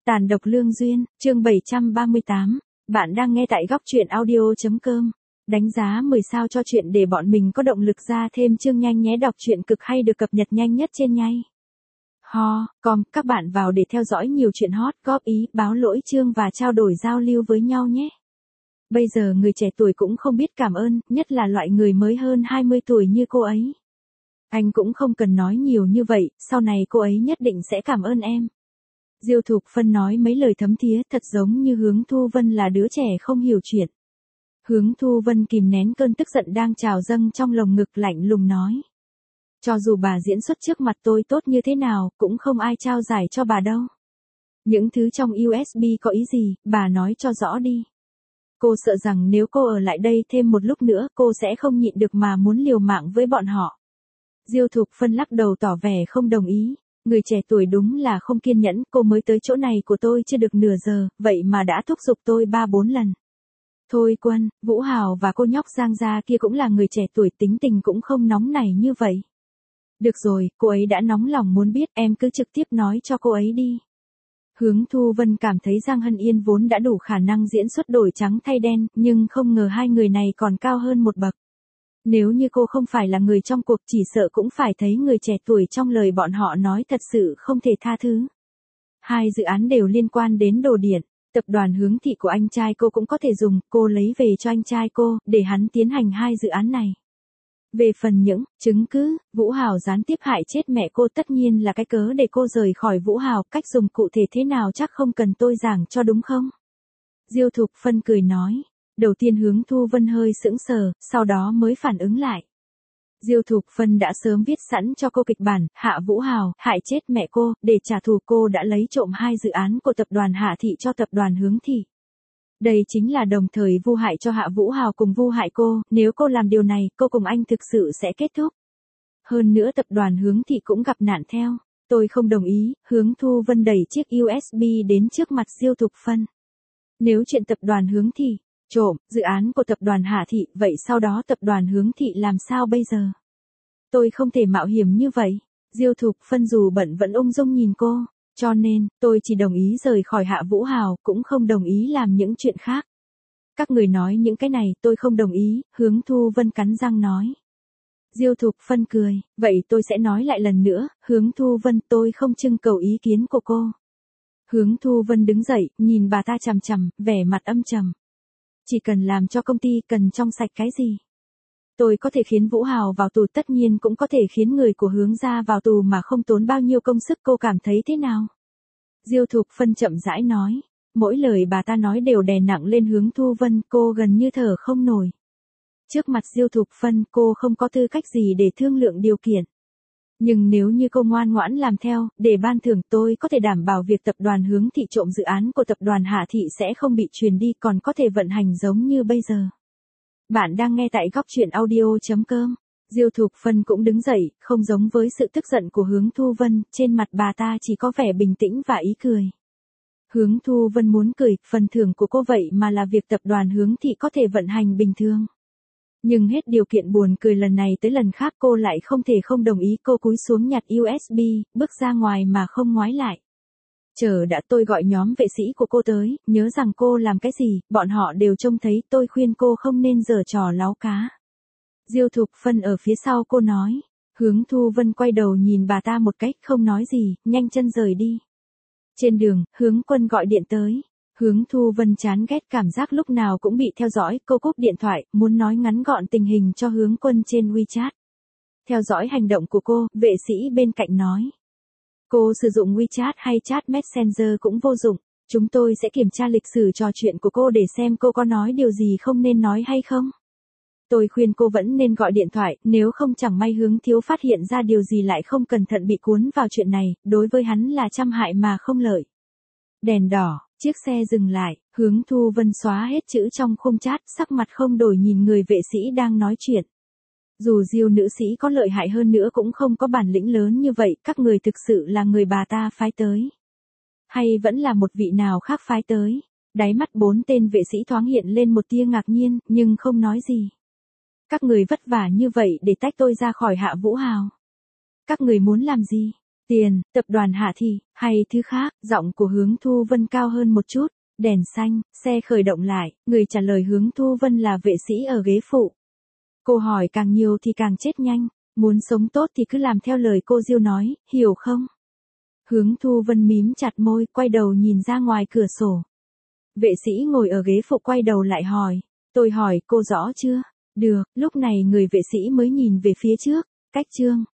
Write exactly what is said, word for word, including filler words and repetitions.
Tàn độc lương duyên, chương bảy trăm ba mươi tám. Bạn đang nghe tại góc truyện audio chấm com. Đánh giá mười sao cho chuyện để bọn mình có động lực ra thêm chương nhanh nhé. Đọc truyện cực hay được cập nhật nhanh nhất trên nhay ho com. Các bạn vào để theo dõi nhiều chuyện hot, góp ý, báo lỗi chương và trao đổi giao lưu với nhau nhé. Bây giờ người trẻ tuổi cũng không biết cảm ơn, nhất là loại người mới hơn hai mươi tuổi như cô ấy. Anh cũng không cần nói nhiều như vậy, sau này cô ấy nhất định sẽ cảm ơn em. Diêu Thục Phân nói mấy lời thấm thía, thật giống như Hướng Thu Vân là đứa trẻ không hiểu chuyện. Hướng Thu Vân kìm nén cơn tức giận đang trào dâng trong lồng ngực, lạnh lùng nói. Cho dù bà diễn xuất trước mặt tôi tốt như thế nào, cũng không ai trao giải cho bà đâu. Những thứ trong u ét bê có ý gì, bà nói cho rõ đi. Cô sợ rằng nếu cô ở lại đây thêm một lúc nữa, cô sẽ không nhịn được mà muốn liều mạng với bọn họ. Diêu Thục Phân lắc đầu tỏ vẻ không đồng ý. Người trẻ tuổi đúng là không kiên nhẫn, cô mới tới chỗ này của tôi chưa được nửa giờ, vậy mà đã thúc giục tôi ba bốn lần. Thôi Quân, Vũ Hào và cô nhóc Giang Gia kia cũng là người trẻ tuổi, tính tình cũng không nóng nảy như vậy. Được rồi, cô ấy đã nóng lòng muốn biết, em cứ trực tiếp nói cho cô ấy đi. Hướng Thu Vân cảm thấy Giang Hân Yên vốn đã đủ khả năng diễn xuất đổi trắng thay đen, nhưng không ngờ hai người này còn cao hơn một bậc. Nếu như cô không phải là người trong cuộc, chỉ sợ cũng phải thấy người trẻ tuổi trong lời bọn họ nói thật sự không thể tha thứ. Hai dự án đều liên quan đến đồ điện, tập đoàn Hướng Thị của anh trai cô cũng có thể dùng, cô lấy về cho anh trai cô, để hắn tiến hành hai dự án này. Về phần những chứng cứ, Vũ Hào gián tiếp hại chết mẹ cô tất nhiên là cái cớ để cô rời khỏi Vũ Hào, cách dùng cụ thể thế nào chắc không cần tôi giảng cho đúng không? Diêu Thục Phân cười nói. Đầu tiên Hướng Thu Vân hơi sững sờ, sau đó mới phản ứng lại. Diêu Thục Phân đã sớm viết sẵn cho cô kịch bản, Hạ Vũ Hào, hại chết mẹ cô, để trả thù cô đã lấy trộm hai dự án của tập đoàn Hạ Thị cho tập đoàn Hướng Thị. Đây chính là đồng thời vu hại cho Hạ Vũ Hào cùng vu hại cô, nếu cô làm điều này, cô cùng anh thực sự sẽ kết thúc. Hơn nữa tập đoàn Hướng Thị cũng gặp nạn theo. Tôi không đồng ý, Hướng Thu Vân đẩy chiếc u ét bê đến trước mặt Diêu Thục Phân. Nếu chuyện tập đoàn Hướng Thị trộm dự án của tập đoàn Hạ Thị, vậy sau đó tập đoàn Hướng Thị làm sao bây giờ? Tôi không thể mạo hiểm như vậy. Diêu Thục Phân dù bận vẫn ung dung nhìn cô, cho nên, tôi chỉ đồng ý rời khỏi Hạ Vũ Hào, cũng không đồng ý làm những chuyện khác. Các người nói những cái này, tôi không đồng ý, Hướng Thu Vân cắn răng nói. Diêu Thục Phân cười, vậy tôi sẽ nói lại lần nữa, Hướng Thu Vân, tôi không trưng cầu ý kiến của cô. Hướng Thu Vân đứng dậy, nhìn bà ta chằm chằm, vẻ mặt âm trầm. Chỉ cần làm cho công ty, cần trong sạch cái gì? Tôi có thể khiến Vũ Hào vào tù, tất nhiên cũng có thể khiến người của Hướng gia vào tù mà không tốn bao nhiêu công sức, cô cảm thấy thế nào? Diêu Thục Phân chậm rãi nói. Mỗi lời bà ta nói đều đè nặng lên Hướng Thu Vân, cô gần như thở không nổi. Trước mặt Diêu Thục Phân, cô không có tư cách gì để thương lượng điều kiện. Nhưng nếu như cô ngoan ngoãn làm theo, để ban thưởng, tôi có thể đảm bảo việc tập đoàn Hướng Thị trộm dự án của tập đoàn Hạ Thị sẽ không bị truyền đi, còn có thể vận hành giống như bây giờ. Bạn đang nghe tại góc truyện audio chấm com. Diêu Thục Phân cũng đứng dậy, không giống với sự tức giận của Hướng Thu Vân, trên mặt bà ta chỉ có vẻ bình tĩnh và ý cười. Hướng Thu Vân muốn cười, phần thưởng của cô vậy mà là việc tập đoàn Hướng Thị có thể vận hành bình thường. Nhưng hết điều kiện buồn cười lần này tới lần khác cô lại không thể không đồng ý, cô cúi xuống nhặt u ét bê, bước ra ngoài mà không ngoái lại. Chờ đã, tôi gọi nhóm vệ sĩ của cô tới, nhớ rằng cô làm cái gì, bọn họ đều trông thấy, tôi khuyên cô không nên giở trò láo cá. Diêu Thục Phân ở phía sau cô nói. Hướng Thu Vân quay đầu nhìn bà ta một cách, không nói gì, nhanh chân rời đi. Trên đường, Hướng Quân gọi điện tới. Hướng Thu Vân chán ghét cảm giác lúc nào cũng bị theo dõi, cô cúp điện thoại, muốn nói ngắn gọn tình hình cho Hướng Quân trên WeChat. Theo dõi hành động của cô, vệ sĩ bên cạnh nói. Cô sử dụng WeChat hay chat Messenger cũng vô dụng, chúng tôi sẽ kiểm tra lịch sử trò chuyện của cô để xem cô có nói điều gì không nên nói hay không. Tôi khuyên cô vẫn nên gọi điện thoại, nếu không chẳng may Hướng thiếu phát hiện ra điều gì lại không cẩn thận bị cuốn vào chuyện này, đối với hắn là trăm hại mà không lợi. Đèn đỏ, chiếc xe dừng lại, Hướng Thu Vân xóa hết chữ trong khung chat, sắc mặt không đổi nhìn người vệ sĩ đang nói chuyện. Dù Diêu nữ sĩ có lợi hại hơn nữa cũng không có bản lĩnh lớn như vậy, các người thực sự là người bà ta phái tới. Hay vẫn là một vị nào khác phái tới? Đáy mắt bốn tên vệ sĩ thoáng hiện lên một tia ngạc nhiên, nhưng không nói gì. Các người vất vả như vậy để tách tôi ra khỏi Hạ Vũ Hào. Các người muốn làm gì? Tiền, tập đoàn Hạ Thị, hay thứ khác, giọng của Hướng Thu Vân cao hơn một chút. Đèn xanh, xe khởi động lại, người trả lời Hướng Thu Vân là vệ sĩ ở ghế phụ. Cô hỏi càng nhiều thì càng chết nhanh, muốn sống tốt thì cứ làm theo lời cô Diêu nói, hiểu không? Hướng Thu Vân mím chặt môi, quay đầu nhìn ra ngoài cửa sổ. Vệ sĩ ngồi ở ghế phụ quay đầu lại hỏi, tôi hỏi cô rõ chưa? Được, lúc này người vệ sĩ mới nhìn về phía trước, cách chương.